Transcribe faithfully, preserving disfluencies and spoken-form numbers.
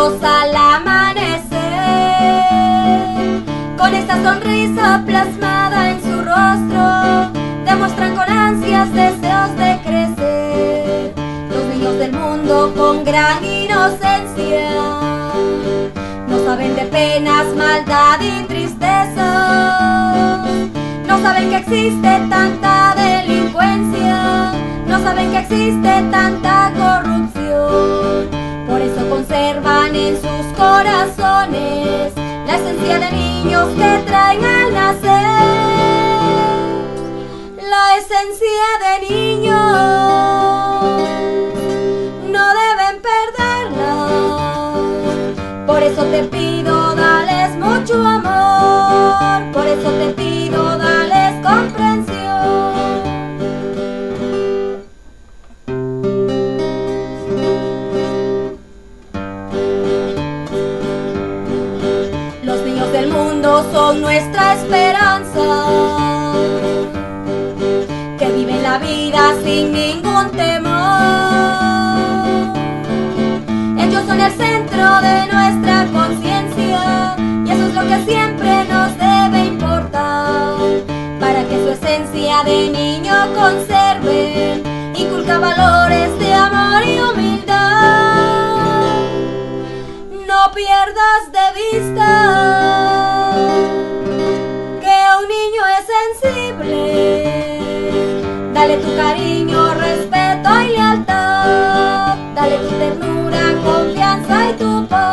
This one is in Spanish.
niños al amanecer, con esta sonrisa plasmada en su rostro, demuestran con ansias deseos de crecer. Los niños del mundo con gran inocencia no saben de penas, maldad y tristeza. No saben que existe tanta delincuencia, no saben que existe tanta corrupción. Por eso conservan en sus corazones la esencia de niños que traen al nacer. La esencia de niños no deben perderla. Por eso te pido, dales mucho amor. Por eso te pido, dales comprensión. Los niños del mundo son nuestra esperanza, que viven la vida sin ningún temor. Ellos son el centro de nuestra conciencia y eso es lo que siempre nos debe importar. Para que su esencia de niño conserven, inculca valores de amor y humildad. No pierdas de vista que un niño es sensible. Dale tu cariño, respeto y lealtad. Dale tu ternura, confianza y tu paz.